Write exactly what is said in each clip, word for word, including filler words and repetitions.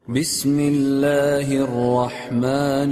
بسم الله الرحمن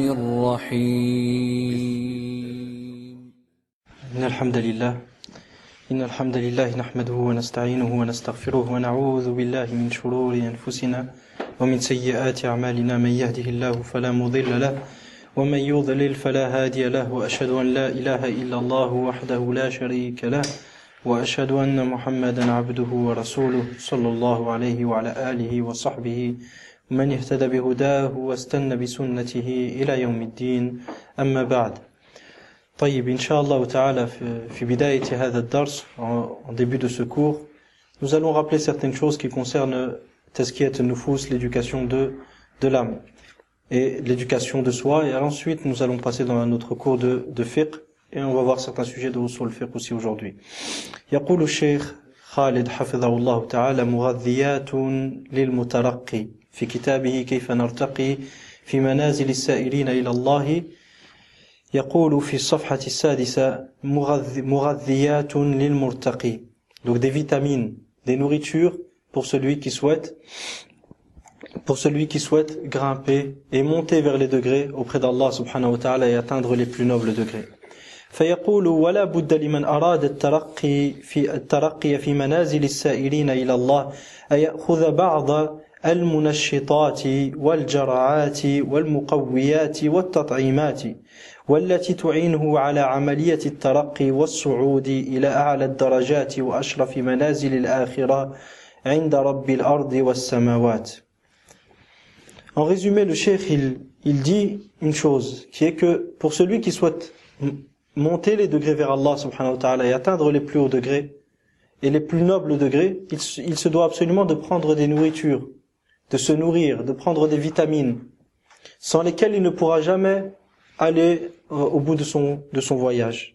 الرحيم إن الحمد لله إن الحمد لله نحمده ونستعينه ونستغفره ونعوذ بالله من شرور أنفسنا ومن سيئات أعمالنا من يهده الله فلا مضل له ومن يضلل فلا هادي له وأشهد أن لا إله إلا الله وحده لا شريك له وأشهد أن محمدا عبده ورسوله صلى الله عليه وعلى آله وصحبه من اهتدى بهداه واستنى بسنته إلى يوم الدين أما بعد. طيب إن شاء الله تعالى في بداية هذا الدرس, en début de ce cours, nous allons rappeler certaines choses qui concernent tazkiyat al-nufus, l'éducation de de l'âme et l'éducation de soi, et ensuite nous allons passer dans un autre cours de de fiqh et on va voir certains sujets de usul fiqh aussi aujourd'hui. يقول الشيخ خالد حفظه الله تعالى مغذيات للمترقي في كتابه كيف نرتقي في منازل السائرين إلى الله. يقول في الصفحة السادسة مغذيات للمرتقي, donc des vitamines, des nourritures pour celui qui souhaite pour celui qui souhaite grimper et monter vers les degrés auprès d'Allah subhanahu wa ta'ala et atteindre les plus nobles degrés. فيقول ولا بد لمن أراد الترقي في الترقي في منازل السائرين إلى الله أن يأخذ بعض المنشطات والجرعات والمقويات والتطعيمات والتي تعينه على عملية الترقي والصعود إلى أعلى الدرجات وأشرف منازل الآخرة عند رب الأرض والسماوات. En résumé, le cheikh il, il dit une chose, qui est que pour celui qui souhaite monter les degrés vers Allah subhanahu wa ta'ala et atteindre les plus hauts degrés et les plus nobles degrés, il, il se doit absolument de prendre des nourritures, de se nourrir, de prendre des vitamines, sans lesquelles il ne pourra jamais aller au bout de son, de son voyage.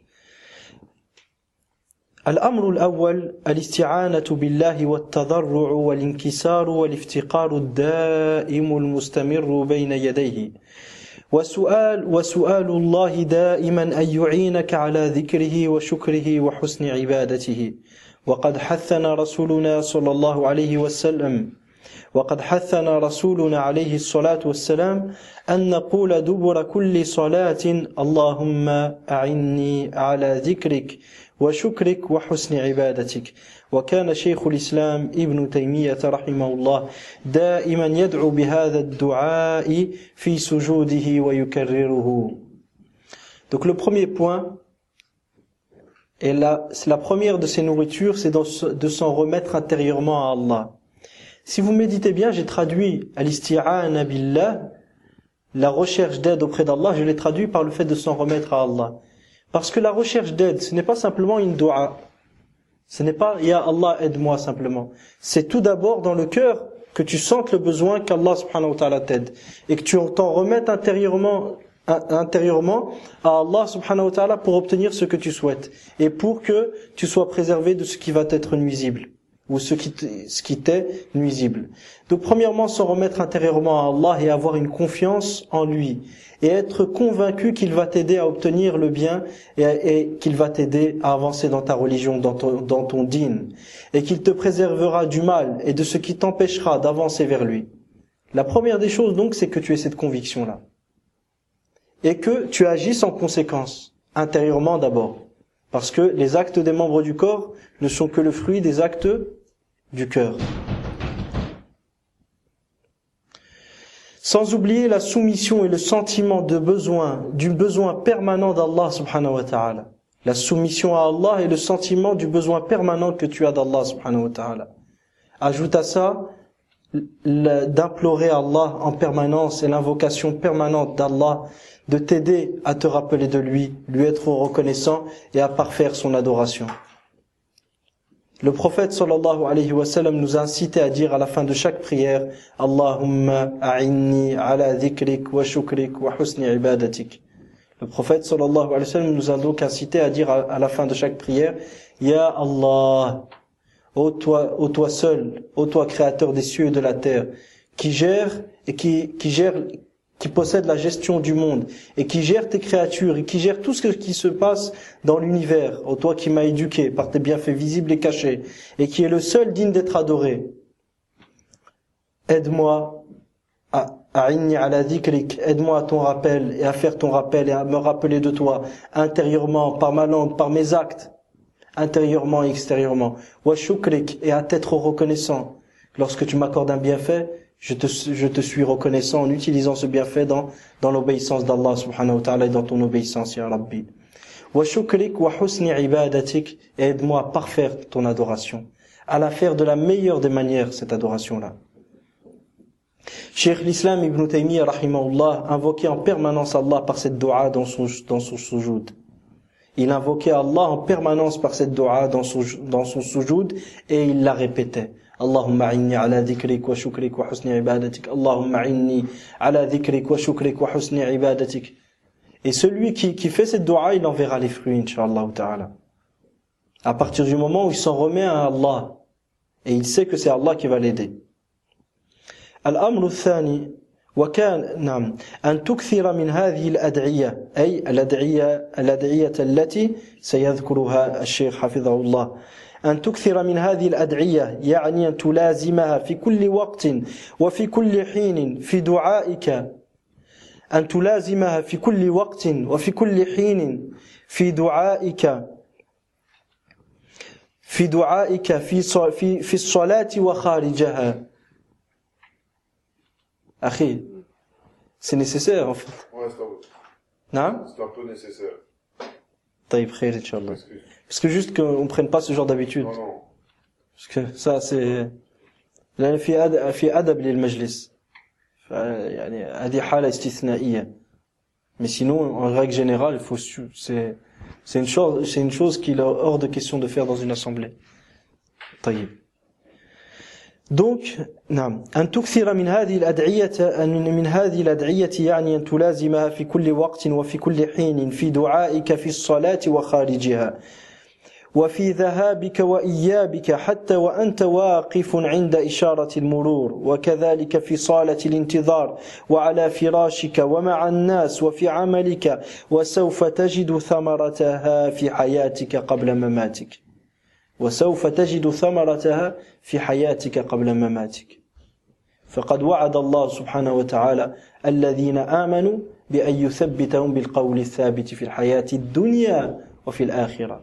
الأمر الأول الاستعانة بالله والتضرع والانكسار والافتقار الدائم المستمر بين يديه وسؤال وسؤال الله دائما أن يعينك على ذكره وشكره وحسن عبادته. وقد حثنا رسولنا صلى الله عليه وسلم وقد حثنا رسولنا عليه الصلاة والسلام أن نقول دبر كل صلاة اللهم أعني على ذكرك وشكرك وحسن عبادتك. وكان شيخ الإسلام ابن تيمية رحمه الله دائما يدعو بهذا الدعاء في سجوده ويكرره. Donc le premier point, et là, c'est la première de ces nourritures, c'est de s'en remettre intérieurement à Allah. Si vous méditez bien, j'ai traduit al-isti'ana billah, la recherche d'aide auprès d'Allah, je l'ai traduit par le fait de s'en remettre à Allah. Parce que la recherche d'aide, ce n'est pas simplement une dua. Ce n'est pas « Ya Allah, aide-moi » simplement. C'est tout d'abord dans le cœur que tu sentes le besoin qu'Allah subhanahu wa ta'ala t'aide. Et que tu t'en remettes intérieurement, intérieurement à Allah subhanahu wa ta'ala pour obtenir ce que tu souhaites. Et pour que tu sois préservé de ce qui va t'être nuisible. Ou ce qui, ce qui t'est nuisible. Donc premièrement, s'en remettre intérieurement à Allah et avoir une confiance en lui. Et être convaincu qu'il va t'aider à obtenir le bien et, et qu'il va t'aider à avancer dans ta religion, dans ton, dans ton dîn. Et qu'il te préservera du mal et de ce qui t'empêchera d'avancer vers lui. La première des choses donc, c'est que tu aies cette conviction-là. Et que tu agisses en conséquence, intérieurement d'abord. Parce que les actes des membres du corps ne sont que le fruit des actes du cœur. Sans oublier la soumission et le sentiment de besoin, du besoin permanent d'Allah subhanahu wa ta'ala. La soumission à Allah et le sentiment du besoin permanent que tu as d'Allah subhanahu wa ta'ala. Ajoute à ça d'implorer Allah en permanence et l'invocation permanente d'Allah de t'aider à te rappeler de lui, lui être reconnaissant et à parfaire son adoration. Le prophète sallallahu alayhi wa sallam nous a incité à dire à la fin de chaque prière Allahumma a'inni ala dhikrik wa shukrik wa husni ibadatik. Le prophète sallallahu alayhi wa sallam nous a donc incité à dire à la fin de chaque prière Ya Allah, ô toi, ô toi seul, ô toi créateur des cieux et de la terre, qui gère et qui, qui gère qui possède la gestion du monde et qui gère tes créatures et qui gère tout ce qui se passe dans l'univers, ô toi qui m'as éduqué par tes bienfaits visibles et cachés et qui est le seul digne d'être adoré. Aide-moi A'inni ala dhikrik, aide-moi à ton rappel et à faire ton rappel et à me rappeler de toi intérieurement, par ma langue, par mes actes, intérieurement et extérieurement. Wa shukrik, et à t'être reconnaissant. Lorsque tu m'accordes un bienfait, je te, je te suis reconnaissant en utilisant ce bienfait dans, dans l'obéissance d'Allah subhanahu wa ta'ala et dans ton obéissance, ya Rabbi. Wa shukrik wa husni ibadatik, et aide-moi à parfaire ton adoration, à la faire de la meilleure des manières, cette adoration-là. Cheikh l'Islam Ibn Taymiyyah rahimahullah invoquait en permanence Allah par cette dua dans son, dans son sujoud. Il invoquait Allah en permanence par cette dua dans son, dans son sujoud et il la répétait. Allahumma inni ala dhikrik wa shukrik wa husni ibadatik. Allahumma inni ala dhikrik wa shukrik wa husni ibadatik. Et celui qui, qui fait cette dua, il en verra les fruits, inshallah ta'ala. À partir du moment où il s'en remet à Allah et il sait que c'est Allah qui va l'aider. الأمر الثاني وكان نعم أن تكثر من هذه الأدعية أي الأدعية الأدعية التي سيذكرها الشيخ حفظه الله أن تكثر من هذه الأدعية يعني أن تلازمها في كل وقت وفي كل حين في دعائك أن تلازمها في كل وقت وفي كل حين في دعائك في دعائك في في في الصلاة وخارجها. Akhi, c'est nécessaire en fait. Ouais, c'est Non? C'est un peu nécessaire. Taïb khair, Inch'Allah. Parce que juste qu'on ne prenne pas ce genre d'habitude. Non, non. Parce que ça c'est... لأن في أدب في أدب للمجلس. يعني هذه حالة استثنائية. Mais sinon, en règle générale, il faut c'est c'est une chose c'est une chose qu'il est hors de question de faire dans une assemblée. Taïb. Donc, نعم أن تكثر من هذه الأدعية أن من هذه الأدعية يعني أن تلازمها في كل وقت وفي كل حين في دعائك في الصلاة وخارجها وفي ذهابك وإيابك حتى وأنت واقف عند إشارة المرور وكذلك في صالة الانتظار وعلى فراشك ومع الناس وفي عملك وسوف تجد ثمرتها في حياتك قبل مماتك وسوف تجد ثمرتها في حياتك قبل مماتك فقد وعد الله سبحانه وتعالى الذين آمنوا بأن يثبتهم بالقول الثابت في الحياة الدنيا وفي الآخرة.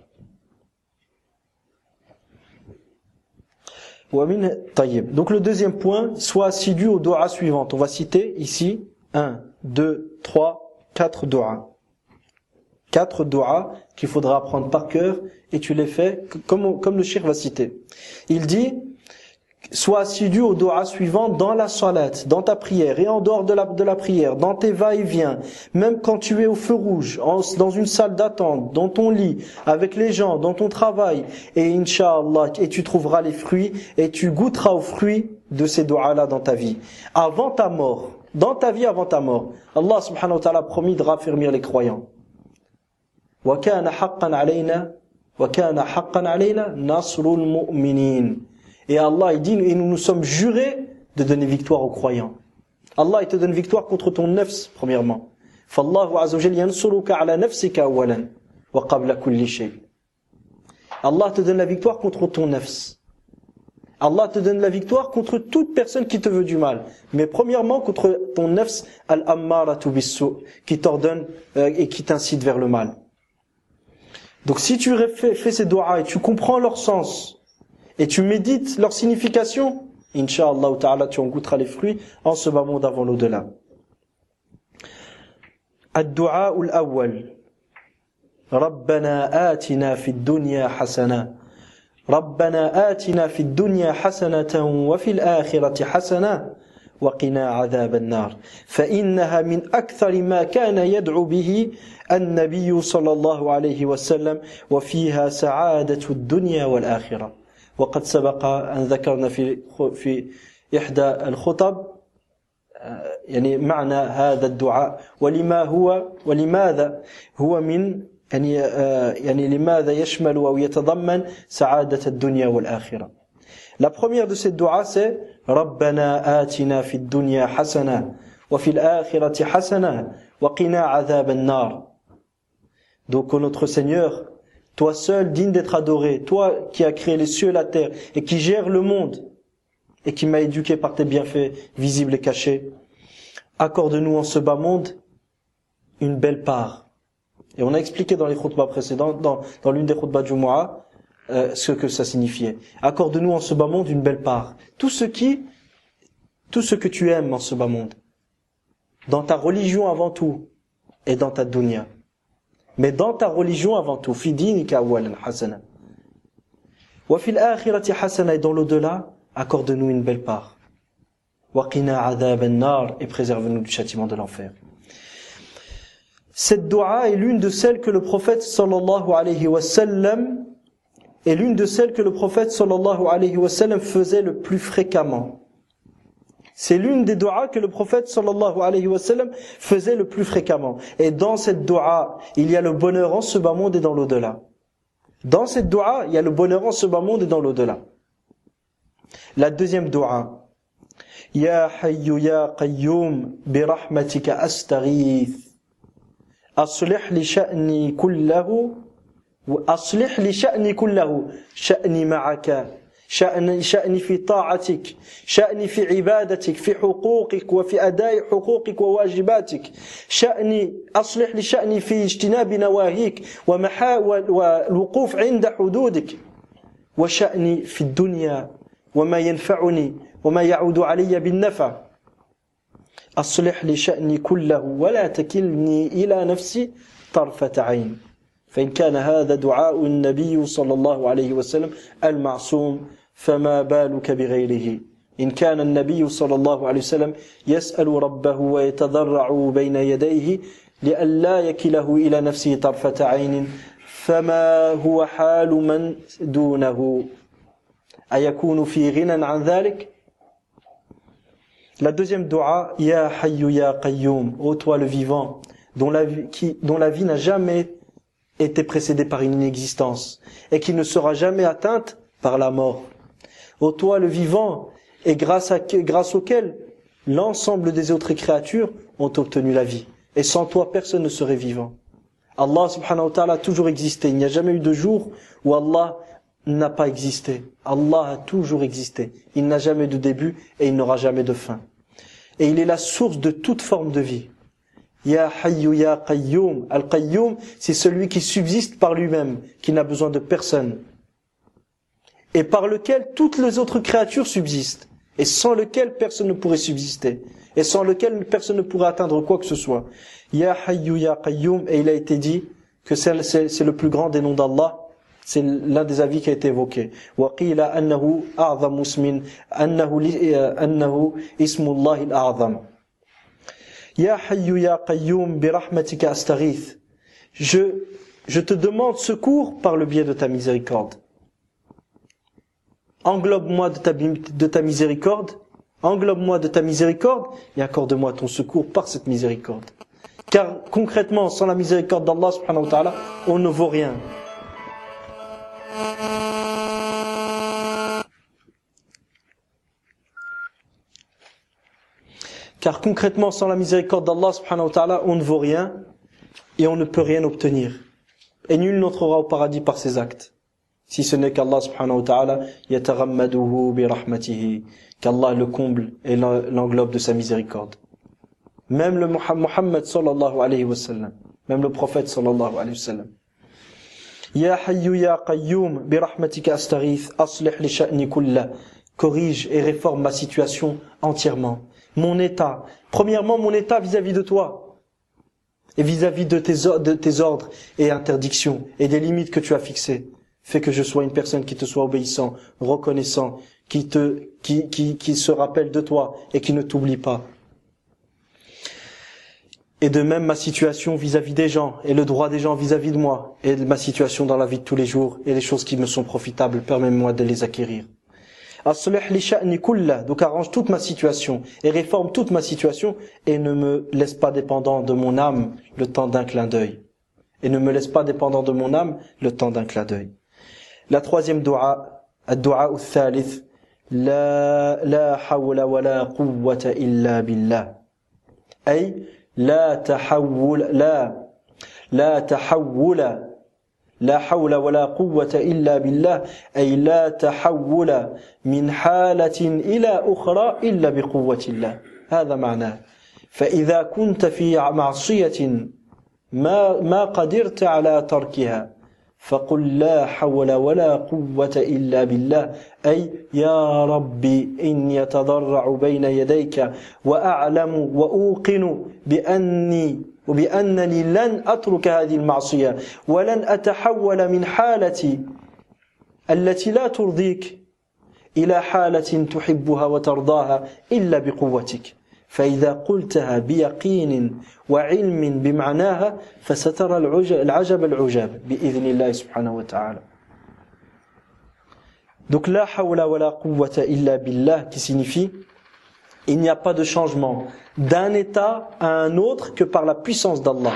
ومن طيب. Donc le deuxième point, sois assidu aux doigts suivantes. On va citer ici un, deux, trois, quatre doigts. Quatre doigts qu'il faudra apprendre par cœur et tu les fais comme, comme le cheikh va citer. Il dit, sois assidu aux doigts suivants dans la salat, dans ta prière et en dehors de la, de la prière, dans tes va-et-vient, même quand tu es au feu rouge, en, dans une salle d'attente, dans ton lit, avec les gens, dans ton travail, et Inch'Allah, et tu trouveras les fruits et tu goûteras aux fruits de ces doigts-là dans ta vie. Avant ta mort, dans ta vie avant ta mort, Allah subhanahu wa ta'ala a promis de raffermir les croyants. وَكَانَ حَقًّا عَلَيْنَا وَكَانَ حَقًّا عَلَيْنَا نَصْرُ الْمُؤْمِنِينَ. Et Allah il dit, et nous nous sommes jurés de donner victoire aux croyants. Allah il te donne victoire contre ton nafs premièrement. فَاللَّهُ عَزَّ وَجَلَّ يَنْصُرُكَ عَلَى نَفْسِكَ أَوَّلًا وَقَبْلَ كُلِّ شَيْءٍ. Allah te donne la victoire contre ton nafs. Allah te donne la victoire contre toute personne qui te veut du mal. Mais premièrement contre ton nafs al-ammaratu bis-su, qui t'ordonne euh, et qui t'incite vers le mal. Donc si tu fais, fais ces doigts et tu comprends leur sens et tu médites leur signification, Inch'Allah ta'ala tu en goûteras les fruits en ce bas monde avant l'au-delà. الدعاء الأول ربنا آتنا في الدنيا حسنة ربنا آتنا في الدنيا حسنة وفي الآخرة حسنة وقنا عذاب النار فإنها من أكثر ما كان يدعو به النبي صلى الله عليه وسلم وفيها سعادة الدنيا والآخرة. وقد سبق أن ذكرنا في في إحدى الخطب يعني معنى هذا الدعاء ولما هو ولماذا هو من يعني يعني لماذا يشمل أو يتضمن سعادة الدنيا والآخرة. La première de ces doigts c'est ربنا آتنا في الدنيا حسنة وفي الآخرة حسنة وقنا عذاب النار. Donc, ô notre Seigneur, toi seul digne d'être adoré, toi qui as créé les cieux et la terre et qui gère le monde et qui m'a éduqué par tes bienfaits visibles et cachés, accorde-nous en ce bas monde une belle part. Et on a expliqué dans les khutbahs précédentes, dans, dans l'une des khutbahs Jumu'ah, euh, ce que ça signifiait. Accorde-nous en ce bas monde une belle part. Tout ce qui, tout ce que tu aimes en ce bas monde. Dans ta religion avant tout, et dans ta dunya. Mais dans ta religion avant tout, fi dinika awalan hasana. Wa fil akhirati hasana, et dans l'au-delà, accorde-nous une belle part. Wa qina adhab an-nar, et préserve-nous du châtiment de l'enfer. Cette dua est l'une de celles que le prophète sallallahu alayhi wa sallam est l'une de celles que le prophète sallallahu alayhi wa sallam faisait le plus fréquemment. C'est l'une des du'as que le prophète sallallahu alayhi wa sallam faisait le plus fréquemment. Et dans cette du'a, il y a le bonheur en ce bas monde et dans l'au-delà. Dans cette du'a, il y a le bonheur en ce bas monde et dans l'au-delà. La deuxième du'a. Ya hayyu ya qayyum bi rahmatika astaghith. Aslih li sha'ni kullahu wa aslih li sha'ni kullahu. Sha'ni ma'aka. شأني شأني في طاعتك شأني في عبادتك في حقوقك وفي أداء حقوقك وواجباتك شأني أصلح لشأني في اجتناب نواهيك ومحا والوقوف عند حدودك وشأني في الدنيا وما ينفعني وما يعود علي بالنفع أصلح لشأني كله ولا تكلني إلى نفسي طرفة عين فإن كان هذا دعاء النبي صلى الله عليه وسلم المعصوم فما بالك بغيره إن كان النبي صلى الله عليه وسلم يسأل ربه ويتضرع بين يديه لئلا يكله إلى نفسه طرفة عين فما هو حال من دونه أيكون في غنى عن ذلك. La deuxième dua, Ya Hayyu Ya Qayyum, ô toi le vivant, dont la vie, qui, dont la vie n'a jamais été précédée par une inexistence et qui ne sera jamais atteinte par la mort. Ô toi le vivant, et grâce, à, grâce auquel l'ensemble des autres créatures ont obtenu la vie. Et sans toi, personne ne serait vivant. Allah subhanahu wa ta'ala a toujours existé. Il n'y a jamais eu de jour où Allah n'a pas existé. Allah a toujours existé. Il n'a jamais de début et il n'aura jamais de fin. Et il est la source de toute forme de vie. Ya Hayyu Ya Qayyum. Al-Qayyum, c'est celui qui subsiste par lui-même, qui n'a besoin de personne. Et par lequel toutes les autres créatures subsistent. Et sans lequel personne ne pourrait subsister. Et sans lequel personne ne pourrait atteindre quoi que ce soit. Ya Hayyu Ya Qayyum. Et il a été dit que c'est, c'est, c'est le plus grand des noms d'Allah. C'est l'un des avis qui a été évoqué. Wa qila annahu a'zamu ismin annahu annahu ismullah al-a'zam. Ya Hayyu Ya Qayyum bi rahmatika astaghith. Je je te demande secours par le biais de ta miséricorde. Englobe-moi de ta, de ta miséricorde, englobe-moi de ta miséricorde et accorde-moi ton secours par cette miséricorde. Car concrètement, sans la miséricorde d'Allah subhanahu wa ta'ala, on ne vaut rien. Car concrètement, sans la miséricorde d'Allah subhanahu wa ta'ala, on ne vaut rien et on ne peut rien obtenir. Et nul n'entrera au paradis par ses actes. Si ce n'est qu'Allah subhanahu wa ta'ala yataghammaduhu bi rahmatihi, qu'Allah le comble et l'englobe de sa miséricorde. Même le Muhammad sallallahu alayhi wa sallam, même le prophète sallallahu alayhi wa sallam. Ya Hayyu Ya Qayyum bi rahmatika astaghith aslih li sha'ni kullah. Corrige et réforme ma situation entièrement. Mon état. Premièrement, mon état vis-à-vis de toi. Et vis-à-vis de tes, de tes ordres et interdictions et des limites que tu as fixées. Fais que je sois une personne qui te soit obéissant, reconnaissant, qui te, qui, qui, qui se rappelle de toi et qui ne t'oublie pas. Et de même ma situation vis-à-vis des gens et le droit des gens vis-à-vis de moi et ma situation dans la vie de tous les jours et les choses qui me sont profitables, permets-moi de les acquérir. Aslih li sha'ni kullah, donc arrange toute ma situation et réforme toute ma situation et ne me laisse pas dépendant de mon âme le temps d'un clin d'œil. Et ne me laisse pas dépendant de mon âme le temps d'un clin d'œil. La troisième dua, ad-du'a al-thalith, la la hawla wa la quwwata illa billah. Ay la tahawwul la la tahawwula la hawla wa la quwwata illa billah ay la tahawwula min halatin ila ukhra illa bi quwwatillah. هذا معناه. فإذا كنت في معصية ما ما قدرت على تركها فقل لا حول ولا قوة إلا بالله أي يا ربي إني أتضرع بين يديك وأعلم وأوقن بأني وبأنني لن أترك هذه المعصية ولن أتحول من حالتي التي لا ترضيك إلى حالة تحبها وترضاها إلا بقوتك فإذا قلتها بيقين وعلم بمعناها فسترى العجب العجاب بإذن الله سبحانه وتعالى. Donc la hawla wa la quwwata illa billah qui signifie il n'y a pas de changement d'un état à un autre que par la puissance d'Allah.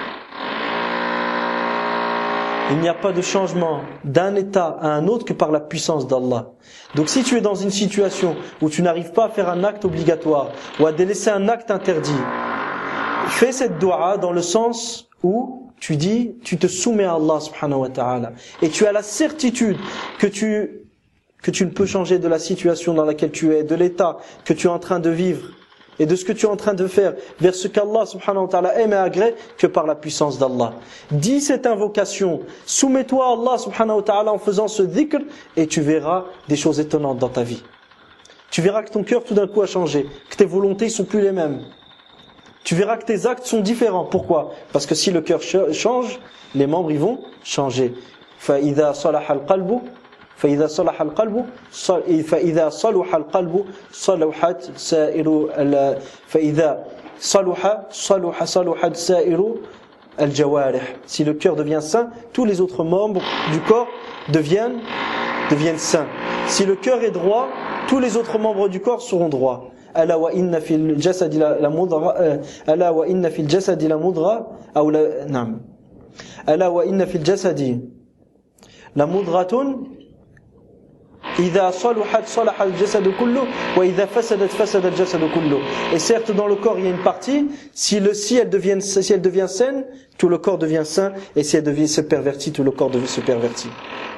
Il n'y a pas de changement d'un état à un autre que par la puissance d'Allah. Donc si tu es dans une situation où tu n'arrives pas à faire un acte obligatoire ou à délaisser un acte interdit, fais cette dua dans le sens où tu dis, tu te soumets à Allah subhanahu wa ta'ala et tu as la certitude que tu, que tu ne peux changer de la situation dans laquelle tu es, de l'état que tu es en train de vivre et de ce que tu es en train de faire vers ce qu'Allah subhanahu wa ta'ala aime et agrée que par la puissance d'Allah. Dis cette invocation, soumets-toi à Allah subhanahu wa ta'ala en faisant ce dhikr et tu verras des choses étonnantes dans ta vie. Tu verras que ton cœur tout d'un coup a changé, que tes volontés ne sont plus les mêmes. Tu verras que tes actes sont différents. Pourquoi? Parce que si le cœur change, les membres ils vont changer. فَإِذَا صَلَحَ الْقَلْبُ فإذا صلح القلب فإذا صلح القلب صلحت سائر فإذا صلح صلح صلحت سائر الجوارح. Si le cœur devient saint, tous les autres membres du corps deviennent deviennent saints. Si le cœur est droit, tous les autres membres du corps seront droits. ألا وإن في الجسد لمضغة ألا وإن في الجسد لمضغة أو لا نعم ألا وإن في الجسد لمضغة إذا صلحت صلح الجسد كله وإذا فسدت فسد الجسد كله. Et certes dans le corps il y a une partie, si le si elle devient si elle devient saine, tout le corps devient sain, et si elle devient se pervertit, tout le corps devient se pervertit.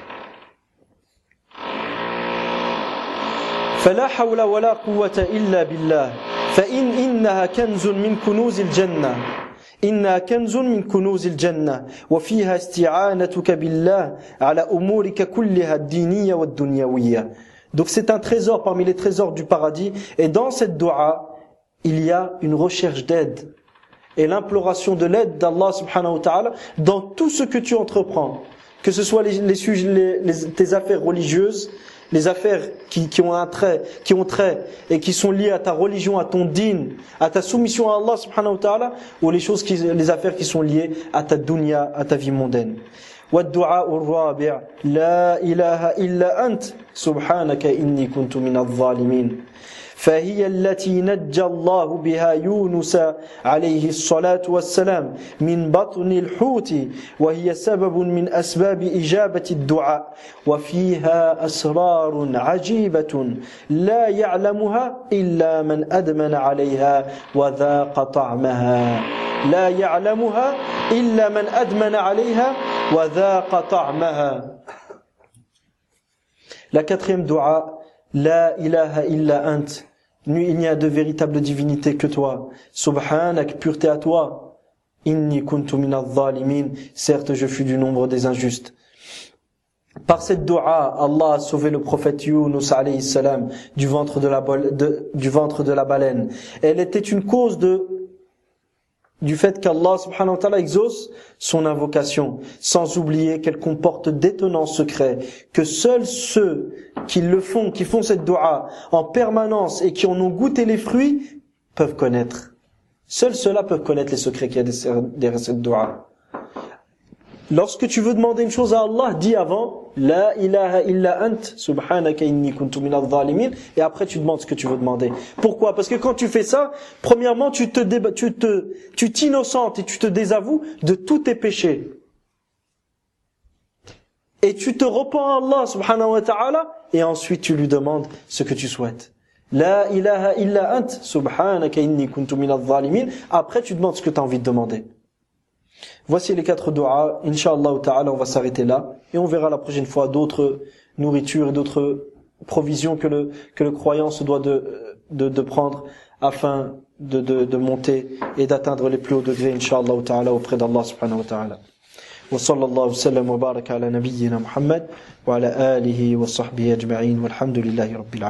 فلا حول ولا قوة إلا بالله فإن إنها كنز من كنوز الجنة إنها كنز من كنوز الجنة وفيها استعانتك بالله على أمورك كلها الدينية والدنيوية. Donc c'est un trésor parmi les trésors du paradis, et dans cette dua il y a une recherche d'aide et l'imploration de l'aide d'Allah subhanahu wa ta'ala dans tout ce que tu entreprends, que ce soit les, les sujets, les, les, tes affaires religieuses, les affaires qui, qui ont un trait, qui ont trait et qui sont liées à ta religion, à ton din, à ta soumission à Allah subhanahu wa ta'ala, ou les choses qui, les affaires qui sont liées à ta dunya, à ta vie mondaine. والدعاء الرابع لا إله إلا أنت سبحانك إني كنت من الظالمين فهي التي نجى الله بها يونس عليه الصلاة والسلام من بطن الحوت وهي سبب من أسباب إجابة الدعاء وفيها أسرار عجيبة لا يعلمها إلا من أدمن عليها وذاق طعمها لا يعلمها إلا من أدمن عليها وذاق طعمها. La quatrième dua, La ilaha illa ant. Il n'y a de véritable divinité que toi. Subhanak, pureté à toi. Inni kuntu minadh dhalimin. Certes, je fus du nombre des injustes. Par cette dua, Allah a sauvé le prophète Yunus alayhi salam du ventre de la, de, du ventre de la baleine. Elle était une cause de du fait qu'Allah subhanahu wa ta'ala exauce son invocation, sans oublier qu'elle comporte d'étonnants secrets, que seuls ceux qui le font, qui font cette dua en permanence et qui en ont goûté les fruits, peuvent connaître. Seuls ceux-là peuvent connaître les secrets qu'il y a derrière cette dua. Lorsque tu veux demander une chose à Allah, dis avant La ilaha illa ant, subhanaka inni kuntu minadh dhalimin, et après tu demandes ce que tu veux demander. Pourquoi? Parce que quand tu fais ça, premièrement tu te déba- tu te tu t'innocentes et tu te désavoues de tous tes péchés. Et tu te repens à Allah subhanahu wa ta'ala, et ensuite tu lui demandes ce que tu souhaites. La ilaha illa ant, subhanaka inni kuntu minadh dhalimin. Après tu demandes ce que tu as envie de demander. Voici les quatre du'as. Inch'Allah ta'ala, on va s'arrêter là. Et on verra la prochaine fois d'autres nourritures et d'autres provisions que le, que le croyant se doit de, de, de prendre afin de, de, de monter et d'atteindre les plus hauts degrés, Inch'Allah ta'ala, auprès d'Allah subhanahu wa ta'ala. Wa sallallahu wa sallam wa baraka ala nabiyyina Muhammad wa ala alihi wa sahbihi ajma'in walhamdulillahi rabbil alamin.